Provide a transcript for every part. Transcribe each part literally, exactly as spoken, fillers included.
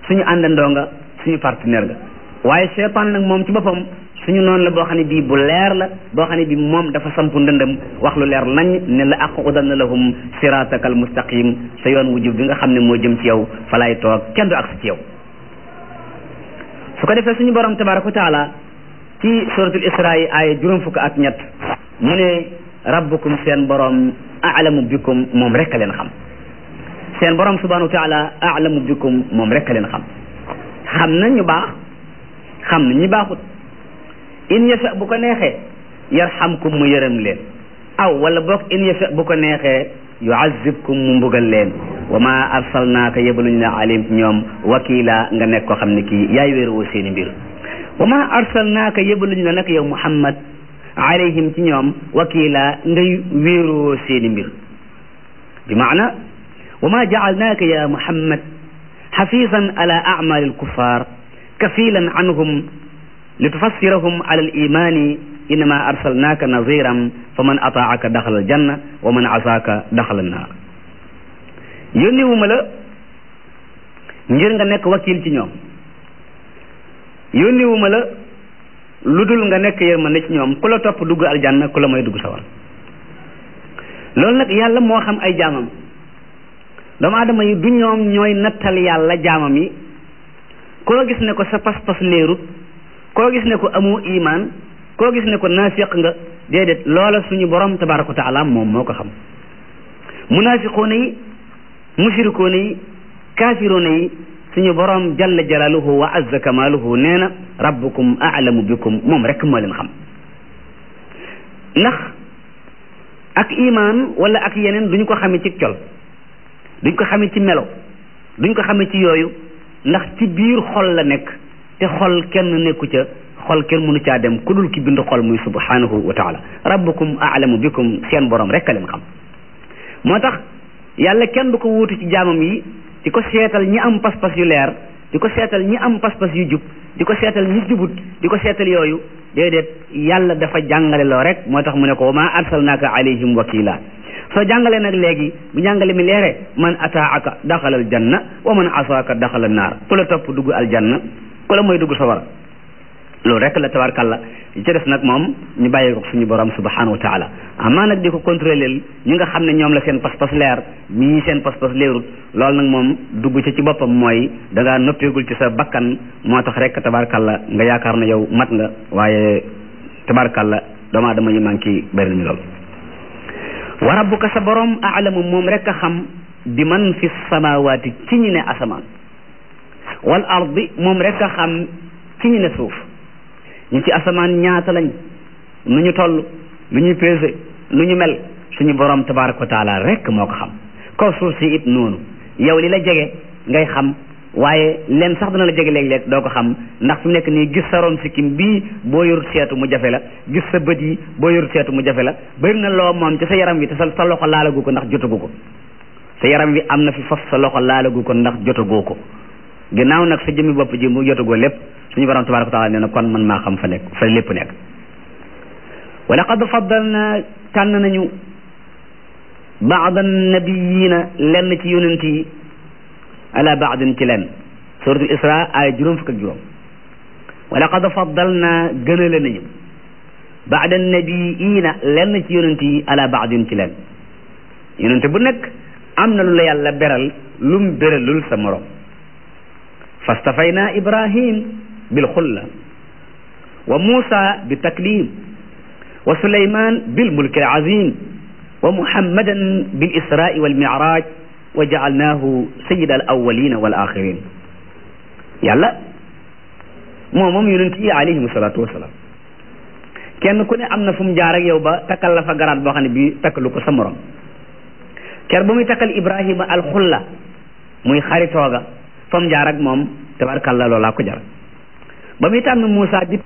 suñu àndandoo nga suñu partenaire nga waaye seytaan nag moom ci boppam suñu noonu la boo xam ne bii bu leer la boo xam ne bii moom dafa sampu ndëndëm wax lu leer nañ ne la aqudanna lahum siratakal mustaqim sa yoon wu jub bi nga xam ne moo jëm ci yow fa lay toog kenn du agsi ci yow. su ko defee suñu borom tabaraka wa taala ci suratul isra yi aaya juróom fukk ak ñett mu ne rabbukum seen borom a'lamu bikum moom rek a leen xam seen borom subhanahu wa taala a'lamu bikum moom rek a leen xam xam na ñu baax xam na ñu baaxut in yasha bu ko neexee yarhamkum mu yërëm leen aw wala boog in yasha bu ko neexee yu'azzibkum mu mbugal leen wa ma arsalnaaka yebaluñ la alim ci ñoom wakila nga nekk ko xam ne kii yaay wéeroo seeni mbir wa ma arsalnaaka yebaluñ la nag yow muhammad alayhim ci ñoom wakila ngay wéeroo seeni mbir bi maana wa ma ja'alnaaka ya muhammad xafisan ala a'mal al-kuffar kafilan anhum litufassirahum ala al-imani innama arsalnaaka naziran fa man ataaka daxala aljanna wa man asaaka daxala annaar yónni wu ma la ngir nga nekk wakil ci ñoom yónni wu ma la lu dul nga nekk yërmande ci ñoom ku la topp dugg aljanna ku la may dugg sawar loolu nag yàlla moo xam ay jaamam doomu aadama yi du ñoom ñooy nattal yàlla jaamam yi koo gis ne ko sa pas-pas leerut koo gis ne ko amoo imaan koo gis ne ko naafiq nga déedéet loola suñu borom tabaraka wa taala moom moo ko xam munaafiqoona yi mushrikoona yi kaafiroona yi suñu borom jalla jalaaluhu wa azza kamaaluhu nee na rabbukum a'lamu bikum moom rek moo leen xam ndax ak imaan wala ak yeneen duñu ko xamee ci col duñ ko xamee ci melo duñ ko xamee ci yooyu ndax ci biir xol la nekk te xol kenn nekku ca xol kenn mënu caa dem ku dul ki bind xol muy subhanahu wa taala rabbukum a'lamu bikum seen borom rek a leen xam moo tax yàlla kenn du ko wuutu ci jaamam yi di ko seetal ñi am pas-pas yu leer di ko seetal ñi am pas-pas yu jub di ko seetal ñi jubut di ko seetal yooyu déedéet yàlla dafa jàngale loo rek moo tax mu ne ko wa ma arsalnaaka alayhim wakila soo jàngalee nag léegi bu jàngale mi leere man ataaka daxala aljanna wa man asaaka daxala naar ku la topp dugg aljanna ku la mooy dugg sawara loolu rek la tabarkalla ci des nag moom ñu bàyyi ko suñu borom subhanahu wa taala amaa nag di ko contrôler ñi nga xam ne ñoom la seen pas-pas leer ñii seen pas-pas leerut loolu nag moom dugg ci ci boppam mooy da ngaa noppeegul ci sa bakkan moo tax rek tabarkalla nga yaakaar na yow mat nga waaye tabarkalla doomu aadama yi manqué bari nañu lool wa rabbuka sa borom a'lamu moom rek a xam bi man fi samawaati ci ñi ne asamaan wal ardi moom rek a xam ci ñi ne suuf ñu ci asamaan ñaata lañ nu ñu toll lu ñuy pesé lu ñu mel suñu borom tabaraka wa taala rek moo ko xam kaw suuf si it noonu yow li la jege ngay xam waaye leen sax dana la jege léeg-léeg doo ko xam ndax fi mu nekk nii gis sa ron sikkim bii boo yorut seetu mu jafe la gis sa bët yi boo yorut seetu mu jafe la bëri na loo moom ci sa yaram wi te sa sa loxo laalagu ko ndax jotagu ko sa yaram wi am na fi foofu sa loxo laalagu ko ndax jotagoo ko ginnaaw nag sa jëmmi bopp ji mu jotagoo lépp suñu borom tabaraka wa taala nee na kon man maa xam fa nekk fa lépp nekk wa laqad faddalna tànn nañu baada nabiyina lenn ci yonent yi ala baadin ci lenn suratul isra ay juróom fukk ak juróom wa laqad faddalna gënale nañu baada nabiyina lenn ci yonent yi ala baadin ci lenn yonent bu nekk am na lu la yàlla beral lum beralul sa morom fastafayna ibrahim bil xulla wa musa bi taklim wa suleyman bil mulki al azim wa muhammadan bil israi wal mi'raj wa ja'alnahu sayyida al awwalin wal akhirin yàlla moom moom yonent yi alayhim salatu wassalam kenn ku ne am na fu mu jaar ak yow ba takkal la fa garaat boo xam ne bii takkalu ko sa morom ker ba muy takkal ibrahima al xulla muy xaritooga fa mu jaar ak moom tabarkalla loolaa ko jar ba muy tànn Muusa bi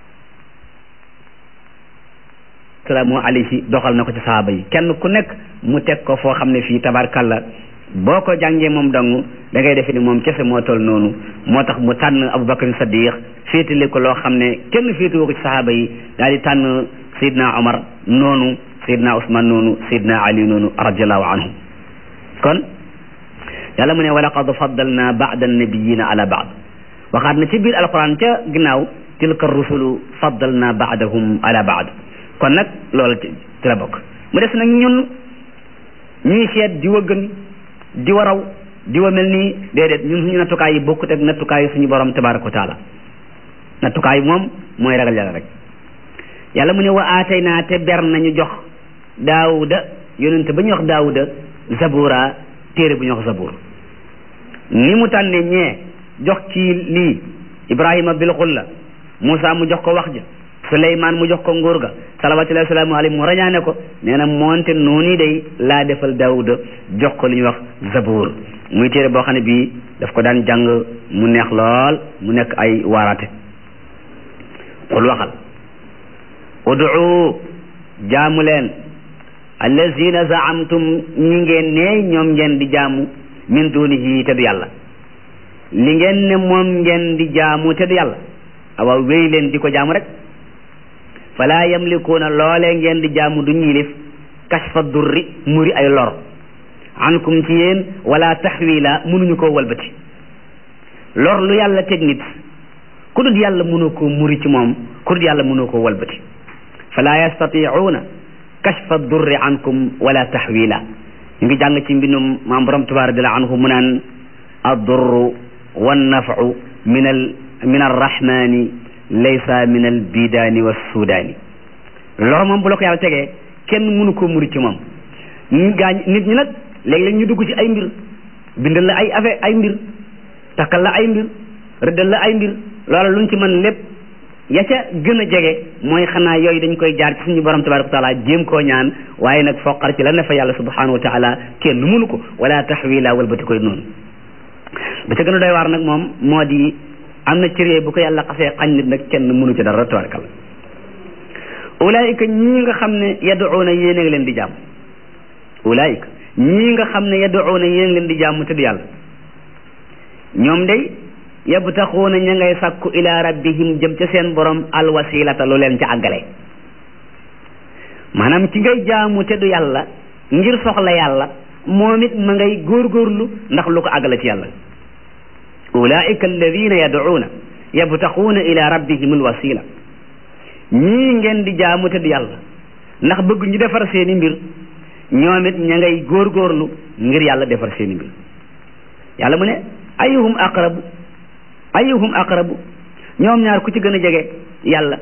salaamu alayhi doxal na ko ci sahaaba yi kenn ku nekk mu teg ko foo xam ne fii tabarkalla boo ko jàngee moom dong da ngay defe ni moom kese moo toll noonu moo tax mu tànn Abubakar Saddiq féetale ko loo xam ne kenn féetewoo ko ci sahaaba yi daal di tànn Seydina Omar noonu Seydina Ousmane noonu Seydina Ali noonu radiallahu anhu kon yàlla mu ne wa laqad faddalna ba'da nabiyina ala ba'd waxaat na ci biir alquran ca ginnaaw tilka rusulu faddalna baadahum ala baad kon nag loolu ci la bokk mu des nag ñun ñuy seet di wa gën di wa raw di wa mel nii déedéet ñun suñu nattukaay yi bokkut ak nattukaay yi suñu borom tabaraka wa taala nattukaay yi moom mooy ragal yàlla rek yàlla mu ne wa aatay naa te ber nañu jox daawuda yonente ba ñu wax daawuda zabura téere bu ñu wax zabur ni mu tànne ñee jox ci lii ibrahima bil xulla Moussa mu jox ko wax ja Suleymaan mu jox ko nguur ga salawatullahi wasalaamu alayhi mu rañaane ko nee na moonte noonu day laa defal daawuda jox ko li ñuy wax zabur muy téere boo xam ne bii daf ko daan jàng mu neex lool mu nekk ay waaraate xul waxal ud'u jaamu leen allazina zaamtum ñi ngeen ne ñoom ngeen di jaamu min dunihi te du yàlla li ngeen ne moom ngeen di jaamu te du yàlla awa wéy leen di ko jaamu rek fala yamlikuuna loolee ngeen di jaamu du ñilif kashfa durri muri ay lor ankum ci yéen wala taxwila mënuñu koo walbati lor lu yàlla teg nit ku dul yàlla mënoo koo muri ci moom ku dul yàlla mënoo koo walbati fala yastatiuuna kashfa durri ankum wala taxwila ñu ngi jàng ci mbindum maam borom tabaaraka wa taala anhu mu naan addurru wannafu min al min arrahmani laysa min al bidaani wa sudaani lor moom bu la ko yàlla tegee kenn mënu koo muri ci moom ñu gaañ nit ñi nag léeg-léeg ñu dugg ci ay mbir bindal la ay affaire ay mbir takkal la ay mbir rëddal la ay mbir loola luñ ci mën lépp ya ca gën a jege mooy xanaa yooyu dañ koy jaar ci suñu borom tabaraka wa taala jéem koo ñaan waaye nag foqar ci la ne fa yàlla subhanahu wa taala kenn mënu ko wala taxwila walbati koy noonu ba ca gën a doy waar nag moom moo di am na cëree bu ko yàlla xasee xañ nit nag kenn mënu ci dara tabarakalla ulaayika ñii nga xam ne yaduuna yéen a ngi leen di jàmm ulaayika ñii nga xam ne yaduuna yéen a ngi leen di jàmm te du yàlla ñoom day yabtaxuuna ña ngay sàkku ila rabbihim jëm ca seen borom alwasilata lu leen ca àggale maanaam ci ngay jaamu te du yàlla ngir soxla yàlla moom it ma ngay góorgóorlu ndax lu ko àggale ci yàlla ulaika alladina yaduuna yabtaxuuna ila rabbihim alwasila ñii ngeen di jaamu te du yàlla ndax bëgg ñu defar seeni mbir ñoom it ña ngay góorgóorlu ngir yàlla defar seeni mbir yàlla mu ne ayuhum aqrabu ayuhum aqrabu ñoom ñaar ku ci gën a jege yàlla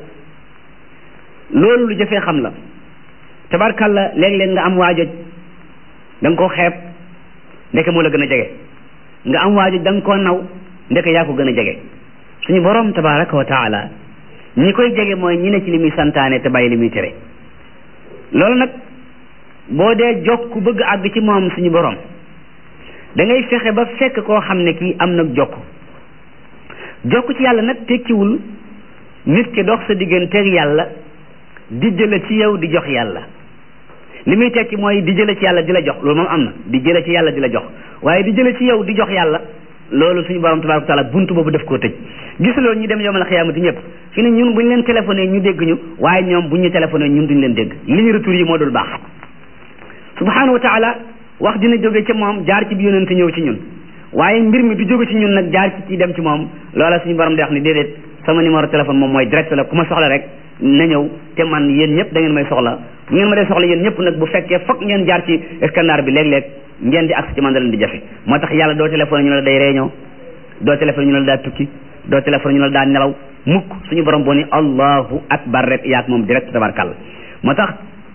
loolu lu jafee xam la tabarkalla léeg-léeg nga am waajoj da nga koo xeeb ndeke moo la gën a jege nga am waajoj da nga koo naw ndeke yaa ko gën a jege suñu borom tabaraka wa taala ñi koy jege mooy ñi ne ci li muy santaane te bàyyi li muy tere loolu nag boo dee jokk bëgg àgg ci moom suñu borom da ngay fexe ba fekk koo xam ne kii am nag jokk jokk ci yàlla nag tekkiwul nit ki dox sa digganteeg yàlla di jële ci yow di jox yàlla li muy tekki mooy di jële ci yàlla di la jox loolu moom am na di jële ci yàlla di la jox waaye di jële ci yow di jox yàlla loolu suñu borom tabaraka taala buntu boobu def koo tëj gisuloo ñu dem yowmal xiyaamati ñëpp fi ne ñun bu ñu leen téléphoné ñu dégg ñu waaye ñoom bu ñu téléphoné ñun duñ leen dégg li ñu retour yi moo dul baax subhanahu wa taala wax dina jóge ci moom jaar ci bi yonent ñëw ci ñun waaye mbir mi du jóge ci ñun nag jaar ci ci dem ci moom loola suñu borom di wax ni déedéet sama numéro téléphone moom mooy direct la ku ma soxla rek na ñëw te man yéen ñëpp da ngeen may soxla bu ngeen ma dee soxla yéen ñëpp nag bu fekkee foog ngeen jaar ci scanner bi léeg-léeg ngeen di accès ci man da leen di jafe moo tax yàlla doo téléphone ñu la day réunion doo téléphone ñu la daa tukki doo téléphone ñu la daa nelaw mukk suñu borom boo ni allahu akbar rek yaak moom direct tabarakàlla moo tax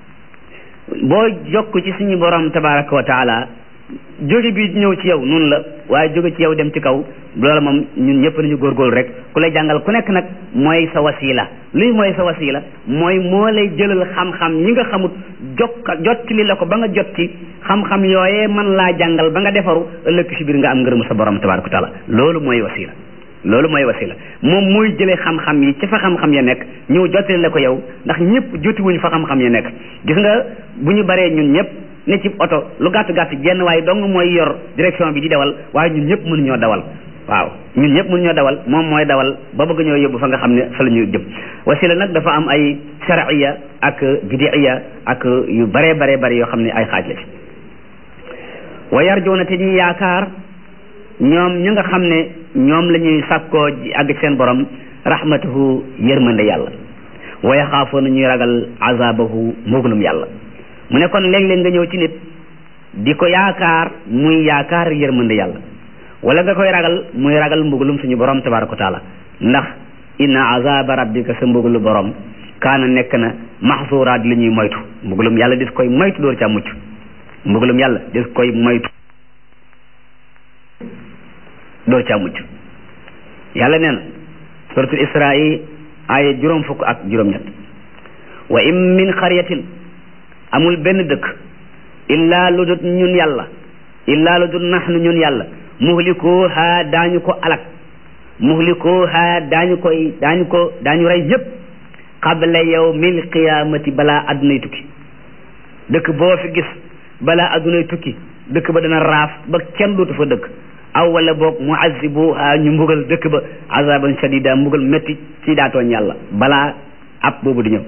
boo jokk ci suñu borom tabaraka wa taala jóge bi ñëw ci yow noonu la waaye jóge ci yow dem ci kaw loola moom ñun ñëpp nañu góorgóorlu rek ku lay jàngal ku nekk nag mooy sa wasila luy mooy sa wasila mooy moo lay jëlal xam-xam yi nga xamut jokka jot li la ko ba nga jot ci xam-xam yooyee man laa jàngal ba nga defaru ëllëg si biir nga am ngërëmu sa borom tabaraka wa taala loolu mooy wasila loolu mooy wasila moom mooy jëlee xam-xam yi ci fa xam-xam ya nekk ñëw jottali la ko yow ndax ñëpp jotiwuñ fa xam-xam ya nekk gis nga bu ñu baree ñun ñëpp ne ci oto lu gàtt gàtt jenn waaye dong mooy yor direction bi di dawal waaye ñun ñëpp mënuñoo dawal waaw ñun ñëpp mënuñoo dawal moom mooy dawal ba bëgg ñoo yóbbu fa nga xam ne fa la ñu jëm wasila nag dafa am ay shar'iyya ak bid'iyya ak yu baree baree bari yoo xam ne ay xaaj la ci wa yarjuuna te ñi yaakaar ñoom ñi nga xam ne ñoom la ñuy sàkkoo àgg ci seen borom rahmatuhu yërmande yàlla wa yaxaafoona ñuy ragal azabahu mbugalum yàlla mu ne kon léeg-léeg nga ñëw ci nit di ko yaakaar muy yaakaar yërmande yàlla wala nga koy ragal muy ragal mbugalum suñu borom tabaraka wa taala ndax inna azaba rabbika sa mbugalu borom kaana nekk na maxsuuraat li ñuy moytu mbugalum yàlla dis koy moytu door ca mucc mbugalum yàlla dis koy moytu door ca mucc yàlla nee na suratul israa aaya juróom fukk ak juróom-ñett wa in min xaryatin amul benn dëkk illaa lu dut ñun yàlla illaa lu dut naxnu ñun yàlla muhlikuha daañu ko alak muhlikuha daañu koy daañu ko daañu rey ñëpp qabla yawmil qiyaamati balaa addunay tukki dëkk boo fi gis balaa addunay tukki dëkk ba dana raaf ba kenn dootu fa dëkk aw wala boog muazibuha ñu mbugal dëkk ba azaban shadida mbugal métti ci daatooñ yàlla balaa ab boobu di ñëw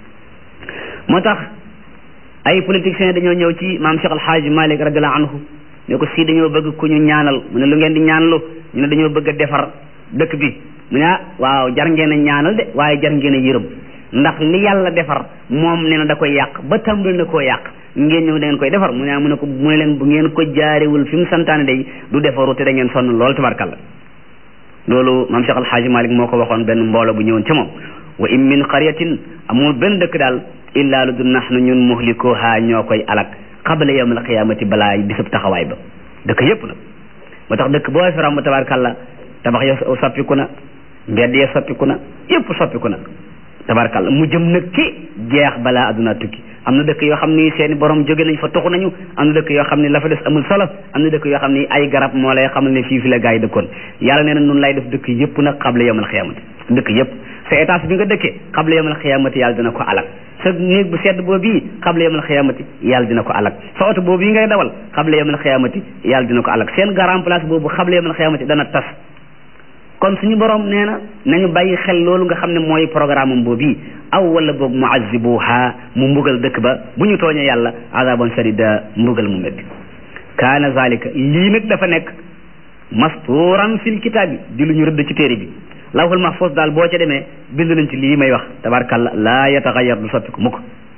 moo tax ay politiciens dañoo ñëw ci maam Cheikh Alhaaji Malik radiallahu anhu ne ko si dañoo bëgg ku ñu ñaanal mu ne lu ngeen di ñaanlu ñu ne dañoo bëgg a defar dëkk bi mu ne ah waaw jar ngeen a ñaanal de waaye jar ngeen a yërëm ndax li yàlla defar moom nee na da koy yàq ba tàmbali na koo yàq ngeen ñëw da ngeen koy defar mu ne mu ne ko mu ne leen bu ngeen ko jaarewul fi mu santaane day du defaru te da ngeen sonn lool tabarkalla loolu maam Cheikh Alhaaji Malik moo ko waxoon benn mbooloo bu ñëwoon ca moom wa in min qaryatin amul benn dëkk daal illaa lu du nahnu ñun muhlikuha ñoo koy alak qabla yawmil qiyaamati balaa bisub taxawaay ba dëkk yépp nag moo tax dëkk boo fi ram tabarkalla tabax ya soppiku na mbedd ya soppiku na yépp soppiku na tabarkalla mu jëm nag ki jeex balaa adduna tukki am na dëkk yoo xam ni seeni borom jóge nañ fa toxu nañu am na dëkk yoo xam ne la fa des amul solo am na dëkk yoo xam ni ay garab moo lay xamal ne fii fi la gaa yi dëkkoon yàlla nee na nun lay def dëkk yépp nag qabla yawmil qiyaamati dëkk yépp sa étage bi nga dëkkee qabla yawmil qiyaamati yàlla dina ko alak sa néeg bu sedd boobu qabla yawmil qiyaamati yàlla dina ko alak sa oto boobu yi ngay dawal qabla yawmil qiyaamati yàlla dina ko alak seen grand place boobu qabla yawmil qiyaamati dana tas kon suñu borom nee na nañu bàyyi xel loolu nga xam ne mooy programme am boobu aw wala boog muazibuha mu mbugal dëkk ba bu ñu tooñee yàlla azaban shadida mbugal mu métti kaana zalika lii nag dafa nekk mastuuran fil kitaabi di lu ñu rëdd ci téere bi lawhul mahfuz daal boo ca demee bind nañ ci lii may wax tabarakalla laa yataxayyar du soppiku mukk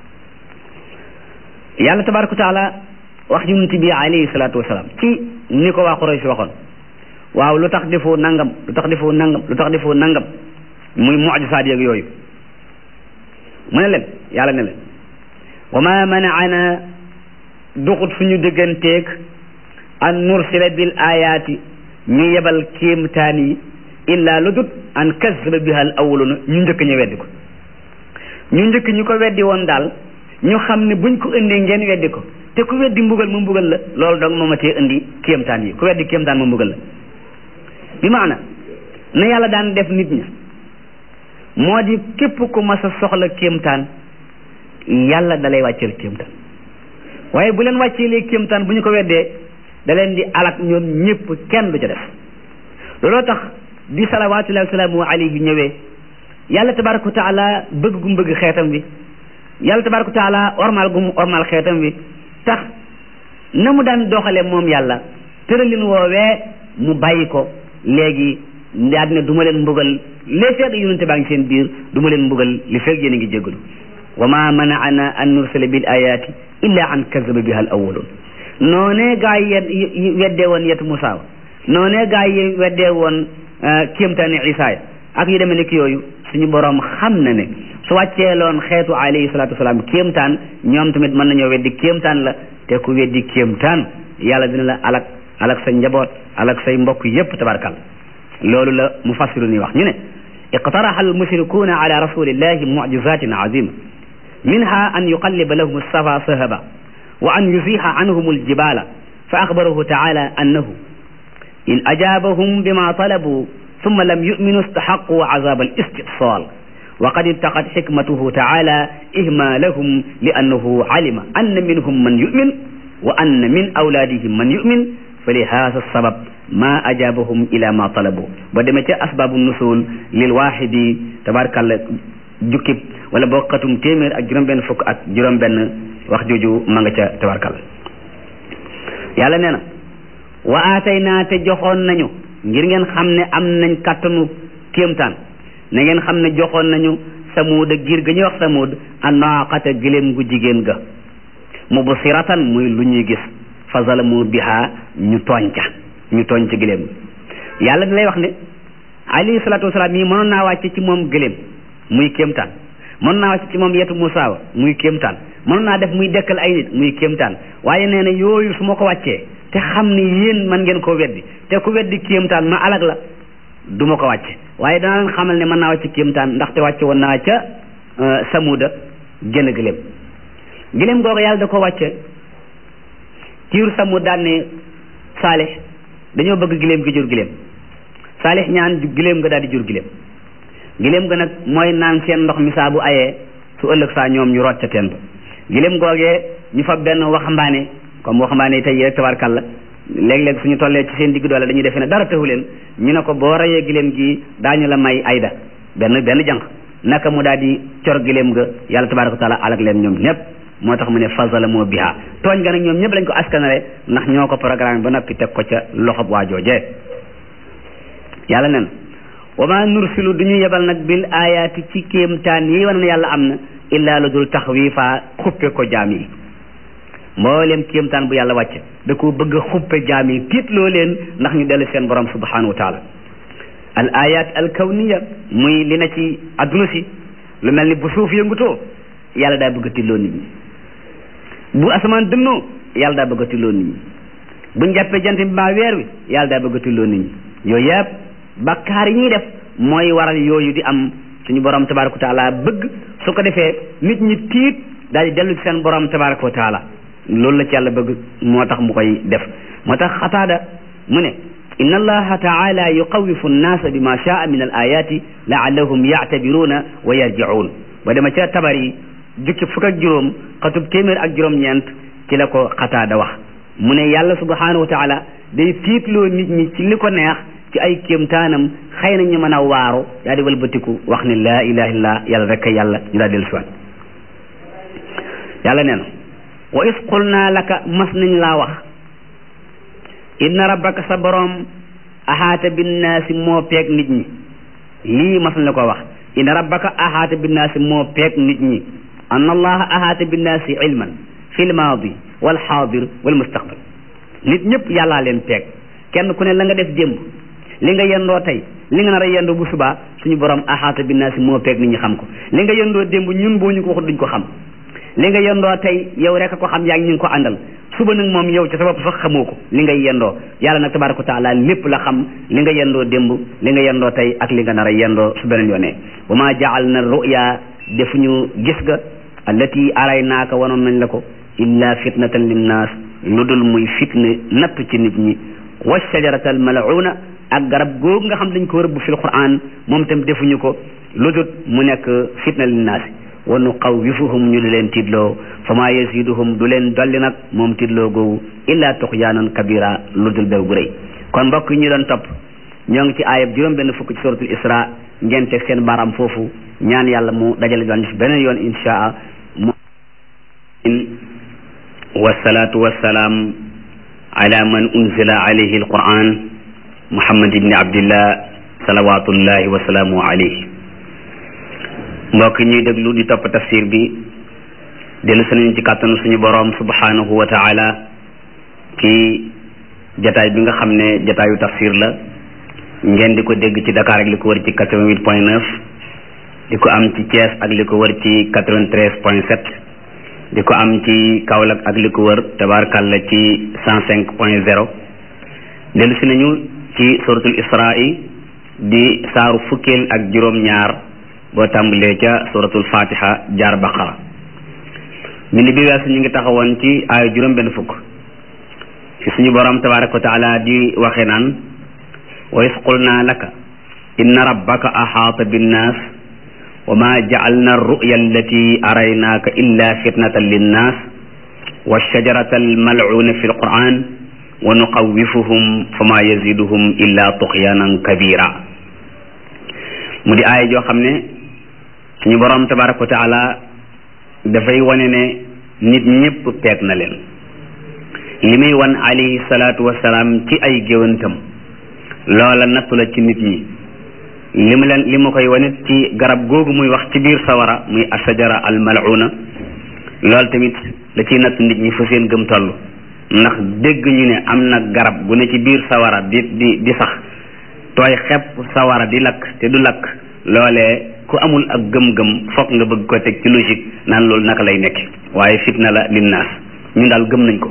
yàlla tabaraka wa taala wax yonent bi alayhi salaatu wasalaam ci ni ko waa Quraysh waxoon waaw lu tax defoo nangam lu tax defoo nangam lu tax defoo nangam muy mu'jisaat yeeg yooyu mu ne leen yàlla ne leen wa ma manaana duxut suñu digganteeg an nursila bil ayaati ñu yebal kéemtaan yi illa lu dut an kazzaba biha al awwaluna ñu njëkk ñu weddi ko ñu njëkk ñu ko weddi woon daal ñu xam ne buñ ko indee ngeen weddi ko te ku weddi mbugal ma mbugal la loolu dong moo ma tee indi kéemtaan yi ku weddi kéemtaan ma mbugal la bi maana na yàlla daan def nit ña moo di képp ku mas a soxla kéemtaan yàlla dalay wàcceel kéemtaan waaye bu leen wàcceelee kéemtaan bu ñu ko weddee da leen di alak ñoom ñëpp kenn du ca def looloo tax bi salawaatullahi wa salaamu alayhi ñëwee yàlla tabaraka wa taala bëgg gu mu bëgg xeetam bi yàlla tabaraka wa taala ormal gu mu ormal xeetam bi tax na mu daan doxale moom yàlla tëralin woowee mu bàyyi ko léegi daal ne du ma leen mbugal li fekk yonente baa ngi seen biir du ma leen mbugal li fekk yéen a ngi jéggalu wa ma manaana an nursila bil ayati illa an kazaba biha al awwalun noonee gaa yi weddee woon yetu Musaa noonee gaa yi weddee woon kéemtaani Isaa ya ak yu demee ne ki yooyu suñu borom xam na ne su wàcceeloon xeetu alayhi salaatu wasalaam kéemtaan ñoom tamit mën nañoo weddi kéemtaan la te ku weddi kéemtaan yàlla dina la alak alak sa njaboot alak say mbokk yépp tabarkal loolu la mufassiru ni wax ñu ne iqtaraha al mushrikuuna ala rasulillahi mu'jizatin azima minha an yuqalliba lahum as-safa sahaba wa an yuziha anhum al-jibala fa akhbarahu ta'ala annahu in ajabahum bima talabu thumma lam yu'minu istahaqqu 'azab al-istisal wa qad intaqat hikmatuhu ta'ala ihmalahum li'annahu 'alima anna minhum man yu'min wa anna min awladihim man yu'min fa li hadha as-sabab ma ajabahum ila ma talabu ba demee ca asbabu nusul lil wahidi tabarakalla jukkib wala boo xatum téeméer ak juróom-benn fukk ak juróom-benn wax jooju ma nga ca tabarakalla yàlla nee na wa aatayna te joxoon nañu ngir ngeen xam ne am nañ kàttanu kéemtaan na ngeen xam ne joxoon nañu samuuda giir ga ñuy wax samuud annaaqata giléem gu jigéen ga mubsiratan muy lu ñuy gis fa zalamu biha ñu tooñ ca ñu tooñ ca giléem yàlla da lay wax ne alayhi salaatu wasalaam mii mënoon naa wàcce ci moom giléem muy kéemtaan mënoon naa wàcce ci moom yetu Musaa wa muy kéemtaan mënoon naa def muy dekkal ay nit muy kéemtaan waaye nee na yooyu su ma ko wàccee te xam ne yéen man ngeen koo weddi te ku weddi kéemtaan ma alag la du ma ko wàcce waaye danaa leen xamal ne mën naa wàcce kéemtaan ndaxte wàcce woon naa ca samuuda génn giléem giléem googu yàlla da ko wàcce tiiru samuud daan ne saalix dañoo bëgg giléem gi jur giléem saalix ñaan giléem nga daal di jur giléem giléem ga nag mooy naan seen ndox mi saa bu ayee su ëllëg saa ñoom ñu root ca teen ba giléem googee ñu fa benn waxambaane comme waxambaane tey rek tabarkàlla léeg-léeg suñu tollee ci seen digg doole dañuy defe ne dara taxu leen ñu ne ko boo rayee giléem gi daañu la may ayda benn benn jànq naka mu daal di cor giléem ga yàlla tabaraka wa taala alak leen ñoom ñëpp moo tax mu ne fasala moo biha tooñ ga nag ñoom ñëpp lañ ko askanale ndax ñoo ko programme ba noppi teg ko ca loxob waa joojee yàlla nen wa ma nursilu du ñu yebal nag bil ayaati ci kéemtaan yi wane ne yàlla am na illaa lu dul taxwiifa xuppe ko jaam yi mboolem kéemtaan bu yàlla wàcce da ko bëgg a xuppe jaam yi tiitloo leen ndax ñu dellu seen borom subhanahu wa taala al ayat al kawniya muy li na ci adduna si lu mel ni bu suuf yëngutoo yàlla daa bëgg a tiitloo nit ñi bu asamaan dënnoo yàlla daa bëgg a tiitloo nit ñi buñ jàppee jant bi mbaa weer wi yàlla daa bëgg a tiitloo nit ñi yooyu yëpp bakkaar yi ñuy def mooy waral yooyu di am suñu borom tabaraka wa taala bëgg su ko defee nit ñi tiit daal di dellu ci seen borom tabaraka wa taala loolu la ci yàlla bëgg moo tax mu koy def moo tax xataada mu ne inna allaha taala yuqawifu nnaasa bi ma shaa min al ayati laallahum yaatabiruuna wa yarjicuun ba dema ca tabar yi jukki fukk ak juróom xatub téeméer ak juróom-ñeent ci la ko xataada wax mu ne yàlla subhanahu wa taala day tiitloo nit ñi ci li ko neex ci ay kéemtaanam xëy na ñu mën a waaru daa di walbatiku wax ne laa ilaha illallah yàlla rek yàlla ñu daa dellu siwaat yàlla nee na wa is qulna laka mas nañ laa wax inna rabbaka sa boroom ahaata binnaasi moo peeg nit ñi lii mas nañ la ko wax inna rabbaka ahaata binnaasi moo peeg nit ñi anna allaha ahaata binnaasi ilman fi lmaadi wal xaadir wal mustaqbal nit ñëpp yàllaa leen peeg kenn ku ne la nga def démb li nga yendoo tey li nga nar a yendoo bu subaa suñu borom ahaata binnaasi moo peeg nit ñi xam ko li nga yendoo démb ñun boo ñu ko waxut duñ ko xam li nga yendoo tey yow rek a ko xam yaa ngi ñu ngi ko àndal suba nag moom yow ci sa bopp sax xamoo ko li ngay yendoo yàlla nag tabaraka wa taala lépp la xam li nga yendoo démb li nga yendoo tey ak li nga nar a yendoo su beneen yoonee wa ma jaal na ruya defuñu gis ga allati araynaaka wanoon nañ la ko illa fitnatan linnaas lu dul muy fitne natt ci nit ñi wa shajarata al mal'una ak garab googu nga xam dañ ko rëbb fil quran moom itam defuñu ko lu dul mu nekk fitna linnaas wa nuqawwifuhum ñu di leen tiitloo fa maa yaziduhum du leen dolli nag moom tiitloo googu illa tuxyaanan kabira lu dul bew gu rëy kon mbokk yi ñu doon topp ñoo ngi ci aayab juróom benn fukk ci suratul isra ngeen teg seen baaraam foofu ñaan yàlla mu dajale doon ci beneen yoon inshaa wasalaatu wasalaam ala man unzila alayhi alquran muhammad ibni abdillah salawatullahi wa salaamu alayhi mbokk ñuy déglu di topp tafsir bi dellu nañ ci kàttanu suñu boroom subhanahu wa taala ci jataay bi nga xam ne jataayu tafsir la ngeen di ko dégg ci Dakar ak li ko wër ci quatre-vingt-huit point neuf di ko am ci Thiès ak li ko wër ci quatre-vingt-treize point sept di ko am ci Kaolack ak li ko wër tabaarkalla ci cent cinq point zéro dellu si nañu ci suratul Israa di saaru fukkeel ak juróom-ñaar boo tàmbalee ca suratul fatiha jaar baqara mindi bi weesu ñu ngi taxawoon ci aaya juróom benn fukk ci suñu borom tabaraka wa taala di waxe naan wa is qulna laka inna rabbaka ahaata binnaas wa ma ja'alna ar-ru'ya allati araynaaka illa fitnatan linnaas wa shajarata al-mal'una fi al-qur'an wa nuqawwifuhum fama yaziduhum illa tughyanan kabira mu di aaya joo xam ne suñu borom tabaraka wa taala dafay wane ne nit ñëpp peeg na leen li muy wan alayhi salaatu wasalaam ci ay géwantam loola nattu la ci nit ñi li mu leen li ma koy wane ci garab googu muy wax ci biir sawara muy asajara al mal'una loolu tamit da ciy nattu nit ñi fa seen gëm toll ndax dégg ñu ne am na garab gu ne ci biir sawara di di di sax tooy xepp sawara di lakk te du lakk loolee ku amul ak gëm-gëm fokk nga bëgg ko teg ci logique naan loolu naka lay nekk waaye fitna la linnaas ñun daal gëm nañ ko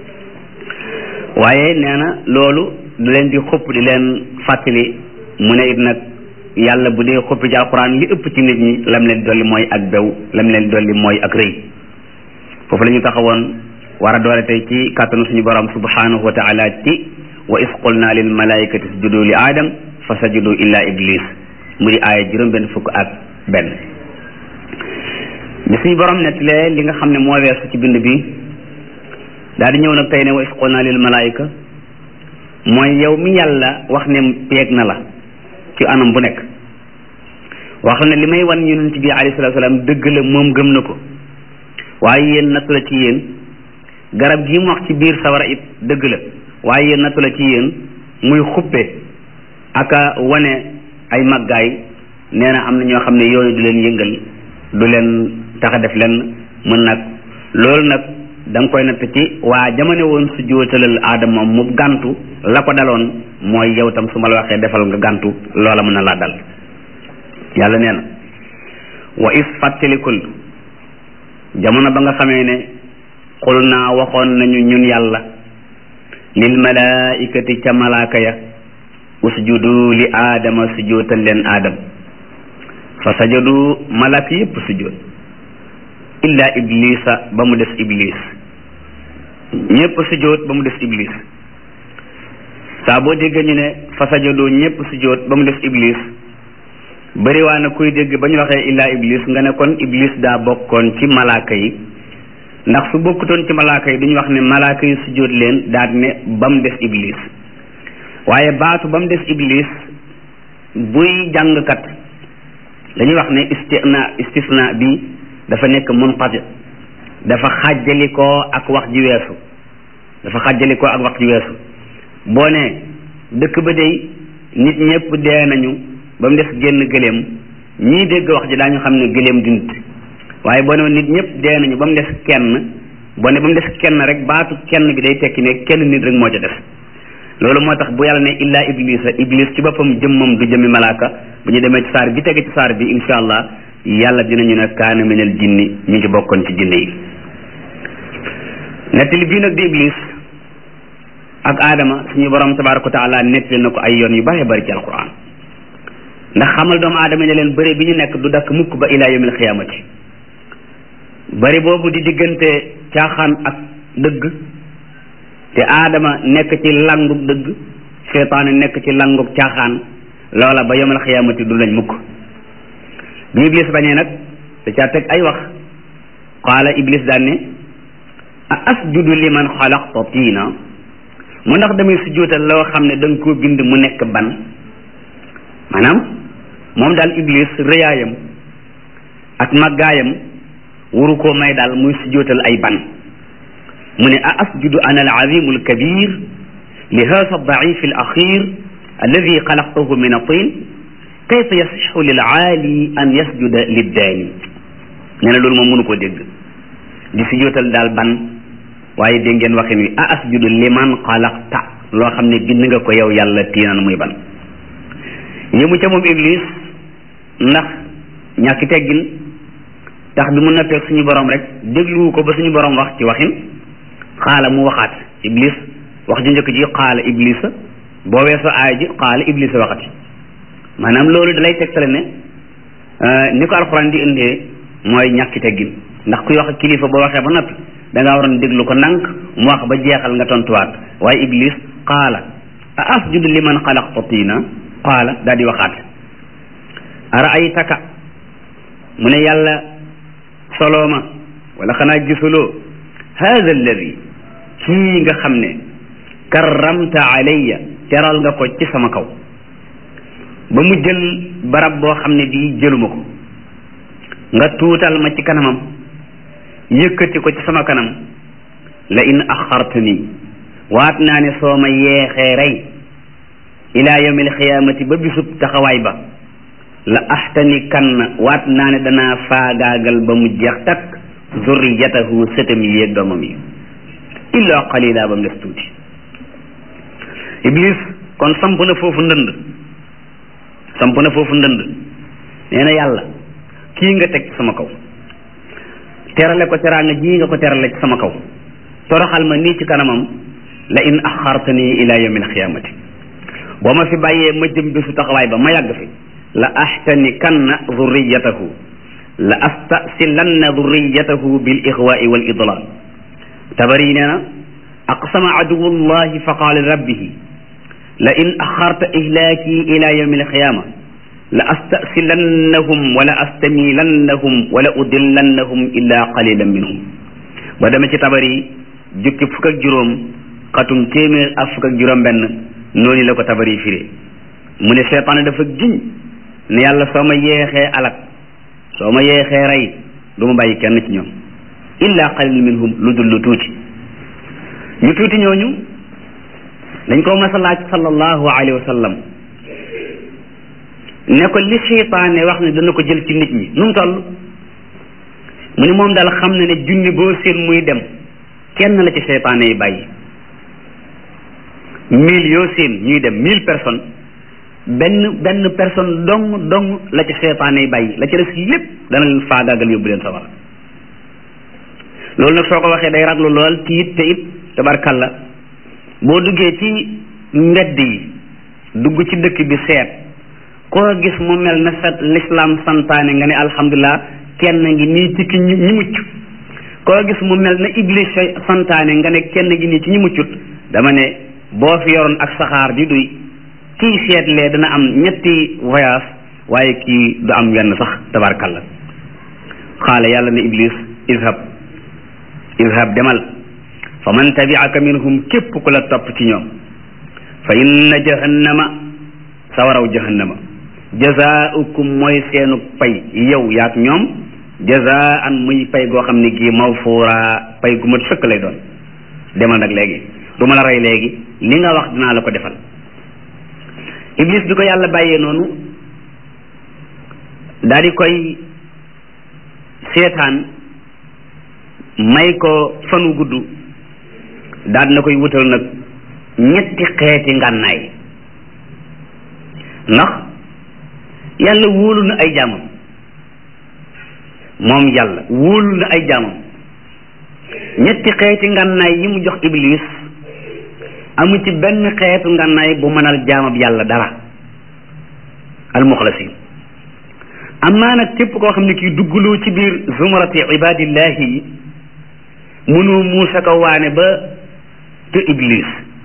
waaye nee na loolu du leen di xupp di leen fàttali mu ne it nag yàlla bu dee xuppi ci alquran li ëpp ci nit ñi lam leen dolli mooy ak bew lam leen dolli mooy ak rëy foofu la ñu taxawoon war a doole tey ci kàttanu suñu borom subhanahu wa taala ci wa is qulna lil malaikati isjudu li aadam fa sajudu illa iblis mu di aaya juróom benn fukk ak benn bi suñu borom nettalee li nga xam ne moo weesu ci bind bi daal di ñëw nag tey ne wa is qulna lil malaika mooy yow mi yàlla wax ne peeg na la ci anam bu nekk wax ne li may wan yonent bi alayhi salaatu salaam dëgg la moom gëm na ko waaye yéen nattu la ci yéen garab gi mu wax ci biir sawara it dëgg la waaye yéen nattu la ci yéen muy xuppe aka wane ay màggaay nee na am na ñoo xam ne yooyu du leen yëngal du leen tax a def leen mën nag loolu nag da nga koy natt ci waa jamono woon su jóotalal aadama mu gàntu la ko daloon mooy yow tam su ma la waxee defal nga gàntu loola mën na laa dal yàlla nee na wa is fàttalikul jamono ba nga xamee ne xul naa waxoon nañu ñun yàlla lil malaikati ca malaaka ya usjudu li aadama sujootal leen aadam fa sajadu malaaka yépp sujoot illa iblisa ba mu des iblis ñépp sujoot ba mu des iblis saa boo déggee ñu ne fa sajadu ñépp sujoot ba mu des iblis bëri waa na kuy dégg ba ñu waxee illa iblis nga ne kon iblis daa bokkoon ci malaaka yi ndax su bokkutoon ci malaaka yi duñu wax ne malaaka yi sujoot leen daal ne ba mu des iblis waaye baatu ba mu des iblis buy jàngkat dañuy wax ne istisna istisna bi dafa nekk munqati dafa xàjjalikoo ak wax ji weesu dafa xàjjalikoo ak wax ji weesu boo ne dëkk ba dey nit ñëpp dee nañu ba mu des génn gëléem ñii dégg wax ji daañu xam ne gëléem du nit waaye boo ne nit ñëpp dee nañu ba mu des kenn boo ne ba mu des kenn rek baatu kenn bi day tekki ne kenn nit rek moo ca def loolu moo tax bu yàlla ne illa iblisa iblis ci boppam jëmmam du jëmmi malaaka bu ñu demee ci saar bi tege ci saar bi insha allah yàlla dinañu ne kaana minal jinni ñu ngi bokkoon ci jinne yi nettali bii nag di iblis ak aadama suñu borom tabaraka wa taala nettali na ko ay yoon yu bëree bëri ci alquran ndax xamal doomu aadama ne leen bëri bi ñu nekk du dakk mukk ba ila yawmil xiyaamati bëri boobu di diggante caaxaan ak dëgg te aadama nekk ci langug dëgg seytaane nekk ci langug caaxaan loola ba yawmil xiyaamati du lañ mukk bi iblis bañee nag da caa teg ay wax qaala iblis daan ne a asjudu liman xalaqta tiina mu ndax damay sujjóotal loo xam ne da nga koo bind mu nekk ban maanaam moom daal iblis rëyaayam ak màggaayam waru koo may daal muy sujjóotal ay ban mu ne a asjudu ana al azimu al kabir li hada daif al axir alladi xalaqtahu min atin kayfa yasixu lil aali an yasjuda liddaani nee na loolu moom mënu koo dégg di sujjóotal daal ban waaye dégg ngeen waxin wi a asjudu liman xalaqta loo xam ne bind nga ko yow yàlla tiinan muy ban yëmu ca moom iblis ndax ñàkki teggin tax bi mu noppee suñu borom rek dégluwu ko ba suñu borom wax ci waxin xaala mu waxaat iblis wax ju njëkk ji xaala iblisa boo weesoo aaya ji xaala iblisa waxati maanaam loolu dalay tegtale ne ni ko alxuraan di indee mooy ñàkki teggin ndax kuy wax kilifa boo waxee ba noppi da ngaa waroon déglu ko ndànk mu wax ba jeexal nga tontuwaat waaye iblis qaala a asjudu liman xalaqta tiina qaala daal di waxaat araaytaka mu ne yàlla solooma wala xanaa gisuloo hada alladi kii nga xam ne karramta alayya teral nga ko ci sama kaw ba mu jël barab boo xam ne bii jëluma ko nga tuutal ma ci kanamam yëkkati ko ci sama kanam la in axartani waat naa ne soo ma yeexee rey ila yawmil xiyaamati ba bisub taxawaay ba la ahtani kan waat naa ne danaa faagaagal ba mu jeex takk zurriyatahu sëtam yi yeeg doomam yi illa qalila ba mu des tuuti. Iblis kon samp na foofu ndënd samp na foofu ndënd nee na yàlla kii nga teg sama kaw terale ko teraanga ji nga ko terale ci sama kaw toroxal ma nii ci kanamam la in axartani ila yawmil xiyaamati boo ma fi bàyyee ma jëm bisu taxawaay ba ma yàgg fi la ahtani kanna zurriyatahu la astasilanna zurriyatahu bil ixwaai wal idlal. Tabari nee na aqsama aduwullahi fa qaala rabbihi la in axarta ihlaaki ila yawmi alqiyaama la astasilannahum wala astamilannahum wala udillannahum illa qalilan minhum. ba demee ci Tabari jukki fukk ak juróom xatum téeméer ak fukk ak juróom benn noonu la ko Tabari firee mu ne seytaane dafa giñ ne yàlla soo ma yeexee alak soo ma yeexee rey du ma bàyyi kenn ci ñoom illa qalil minhum lu dul lu tuuti. ñu tuuti ñooñu dañ ko mas a laaj sallallahu alayhi wa sallam ne ko li seytaane wax ne dana ko jël ci nit ñi nu mu toll mu ne moom daal xam na ne junni boo seen muy dem kenn la ci seytaane yi bàyyi. mille yoo seen ñuy dem mille personnes benn benn personne dong dong la ci seytaane yi bàyyi la ci des lépp dana leen faagaagal yóbbu leen sawara. loolu nag soo ko waxee day raglu lool tiit te it tabarkalla boo duggee ci mbedd yi dugg ci dëkk bi seet koo gis mu mel na set l'islam santaane nga ne alhamdulilah kenn ngi nii ci ki ñi mucc koo gis mu mel na iblis santaane nga ne kenn ngi nii ci ñi muccut dama ne boo fi yoroon ak saxaar di duy kii seetlee dana am ñetti voyage waaye kii du am wenn sax tabarkalla. xaala yàlla ne iblis izhab izhab demal fa man tabi'aka minhum képp ku la topp ci ñoom fa inna jahannama sawaraw jahannama jazaa'ukum mooy seenu pay yow yaak ñoom jazaa'an muy pay goo xam ne gii mawfuura pay gu mat sëkk lay doon. demal nag léegi du ma la rey léegi li nga wax dinaa la ko defal. iblis bi ko yàlla bàyyee noonu daal di koy seetaan may ko fanu gudd daal na koy wutal nag ñetti xeeti ngànnaay ndax yàlla wóolu na ay jaamam moom yàlla wóolu na ay jaamam ñetti xeeti ngànnaay yi mu jox iblis amu ci benn xeetu ngànnaay bu mënal jaamab yàlla dara almuxlasin. amaa nag képp koo xam ne kii duggloo ci biir zumrati ibadillahi yi mënoo muusa ko waane ba te iblis.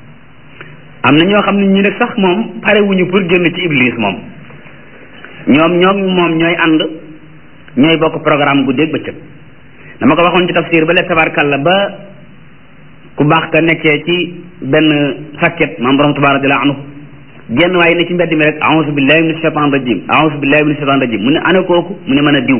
am na ñoo xam ne ñi nag sax moom pare wuñu pour génn ci iblis moom ñoom ñoom moom ñooy ànd ñooy bokk programme guddeeg bëccëg. dama ko waxoon ci tafsir ba le tabarkalla ba ku baax ka nekkee ci benn sàkket maam borom tabaaraka radiyallahu anhu genn waaye ne ci mbedd mi rek a'uuzu billahi minash shaytaan rajim a'uuzu billahi minash shaytaan rajim mu ne ana kooku mu ne mën a diw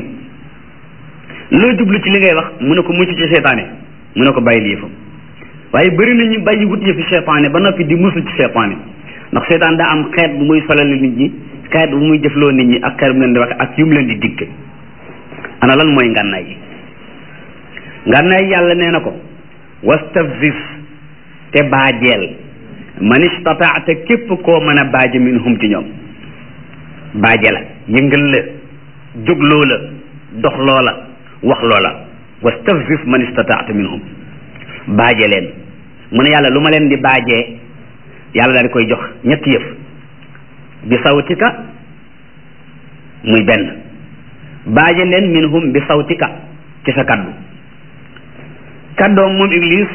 loo jublu ci li ngay wax mu ne ko mucc ci seytaane mu ne ko bàyyil yëfam. waaye bëri na ñu bàyyi wut yëfi seytaane ba noppi di musul ci seytaane ndax seytaan daa am xeet bu muy solal nit ñi xeet bu muy jëfloo nit ñi ak xeet bu leen di waxe ak yu mu leen di digg. ana lan mooy ngànnaay yi ngànnaay yàlla nee na ko wastafzis te baajeel man istataata képp koo mën a baaje minhum ci ñoom. baaje la yëngal la jógloo la dox loola wax loola wastafzis man istataata minhum baaje leen. mu ne yàlla lu ma leen di baajee yàlla daal di koy jox ñetti yëf bi sawtika muy benn baaje leen minhum bi sawtika ci sa kaddu. kaddoom moom iblis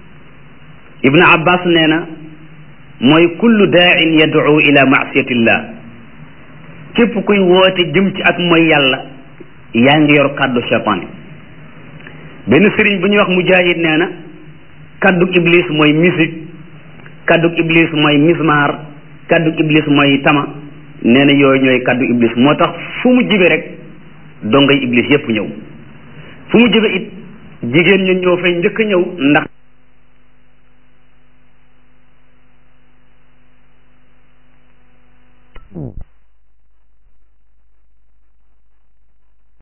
ibnu abbas nee na mooy kullu daa'in yad'u ila ma'siyatillah képp kuy woote jëm ci ak mooy yàlla yaa ngi yor kaddu seytaane. benn sëriñ bu ñuy wax mujahid nee na kaddug iblis mooy musique kaddug iblis mooy mismar kaddug iblis mooy tama nee na yooyu ñooy kaddu iblis moo tax fu mu jibe rek dongay iblis yépp ñëw fu mu jibe it jigéen ñi ñoo fay njëkk a ñëw ndax